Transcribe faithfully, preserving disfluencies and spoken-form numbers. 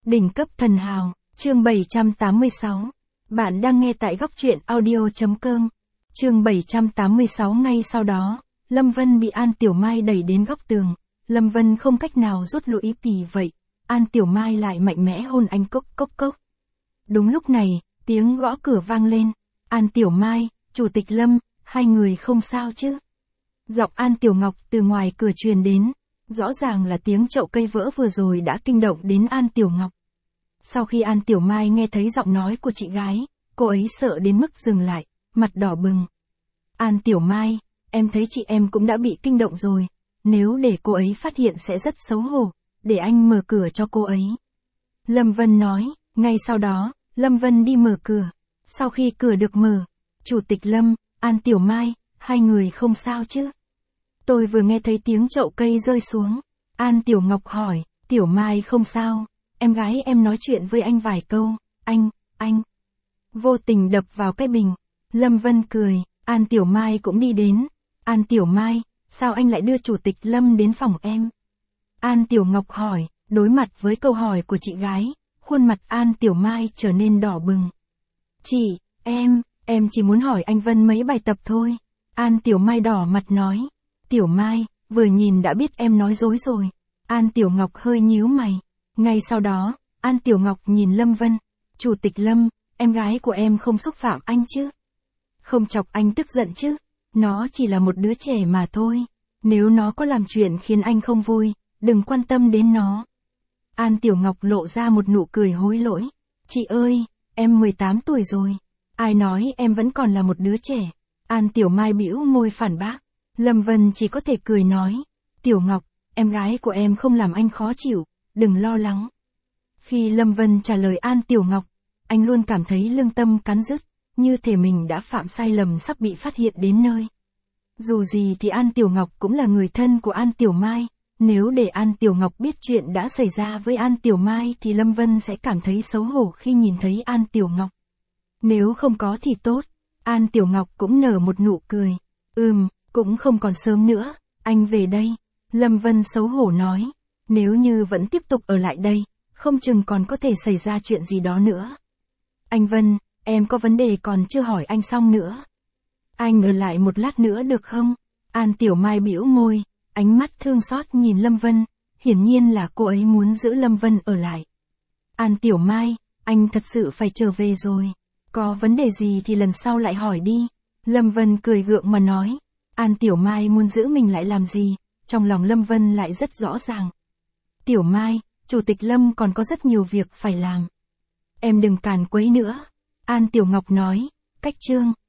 Đỉnh cấp thần hào, chương bảy trăm tám mươi sáu. Bạn đang nghe tại góc truyện audio.com. Chương bảy trăm tám mươi sáu. Ngay sau đó, Lâm Vân bị An Tiểu Mai đẩy đến góc tường. Lâm Vân không cách nào rút lui, vì vậy, An Tiểu Mai lại mạnh mẽ hôn anh cốc cốc cốc. Đúng lúc này, tiếng gõ cửa vang lên. An Tiểu Mai, Chủ tịch Lâm, hai người không sao chứ? Giọng An Tiểu Ngọc từ ngoài cửa truyền đến. Rõ ràng là tiếng chậu cây vỡ vừa rồi đã kinh động đến An Tiểu Ngọc. Sau khi An Tiểu Mai nghe thấy giọng nói của chị gái, cô ấy sợ đến mức dừng lại, mặt đỏ bừng. An Tiểu Mai, em thấy chị em cũng đã bị kinh động rồi, nếu để cô ấy phát hiện sẽ rất xấu hổ, để anh mở cửa cho cô ấy. Lâm Vân nói, ngay sau đó, Lâm Vân đi mở cửa. Sau khi cửa được mở, Chủ tịch Lâm, An Tiểu Mai, hai người không sao chứ? Tôi vừa nghe thấy tiếng chậu cây rơi xuống. An Tiểu Ngọc hỏi, Tiểu Mai không sao, em gái em nói chuyện với anh vài câu, anh, anh. Vô tình đập vào cái bình. Lâm Vân cười, An Tiểu Mai cũng đi đến. An Tiểu Mai, sao anh lại đưa Chủ tịch Lâm đến phòng em? An Tiểu Ngọc hỏi, đối mặt với câu hỏi của chị gái, khuôn mặt An Tiểu Mai trở nên đỏ bừng. Chị, em, em chỉ muốn hỏi anh Vân mấy bài tập thôi. An Tiểu Mai đỏ mặt nói. Tiểu Mai, vừa nhìn đã biết em nói dối rồi. An Tiểu Ngọc hơi nhíu mày. Ngay sau đó, An Tiểu Ngọc nhìn Lâm Vân. Chủ tịch Lâm, em gái của em không xúc phạm anh chứ? Không chọc anh tức giận chứ? Nó chỉ là một đứa trẻ mà thôi. Nếu nó có làm chuyện khiến anh không vui, đừng quan tâm đến nó. An Tiểu Ngọc lộ ra một nụ cười hối lỗi. Chị ơi, em mười tám tuổi rồi. Ai nói em vẫn còn là một đứa trẻ? An Tiểu Mai bĩu môi phản bác. Lâm Vân chỉ có thể cười nói, Tiểu Ngọc, em gái của em không làm anh khó chịu, đừng lo lắng. Khi Lâm Vân trả lời An Tiểu Ngọc, anh luôn cảm thấy lương tâm cắn rứt, như thể mình đã phạm sai lầm sắp bị phát hiện đến nơi. Dù gì thì An Tiểu Ngọc cũng là người thân của An Tiểu Mai, nếu để An Tiểu Ngọc biết chuyện đã xảy ra với An Tiểu Mai thì Lâm Vân sẽ cảm thấy xấu hổ khi nhìn thấy An Tiểu Ngọc. Nếu không có thì tốt, An Tiểu Ngọc cũng nở một nụ cười. Ừm. Cũng không còn sớm nữa, anh về đây. Lâm Vân xấu hổ nói, nếu như vẫn tiếp tục ở lại đây, không chừng còn có thể xảy ra chuyện gì đó nữa. Anh Vân, em có vấn đề còn chưa hỏi anh xong nữa. Anh ở lại một lát nữa được không? An Tiểu Mai bĩu môi, ánh mắt thương xót nhìn Lâm Vân, hiển nhiên là cô ấy muốn giữ Lâm Vân ở lại. An Tiểu Mai, anh thật sự phải trở về rồi. Có vấn đề gì thì lần sau lại hỏi đi. Lâm Vân cười gượng mà nói. An Tiểu Mai muốn giữ mình lại làm gì, trong lòng Lâm Vân lại rất rõ ràng. Tiểu Mai, Chủ tịch Lâm còn có rất nhiều việc phải làm. Em đừng càn quấy nữa. An Tiểu Ngọc nói, cách chương.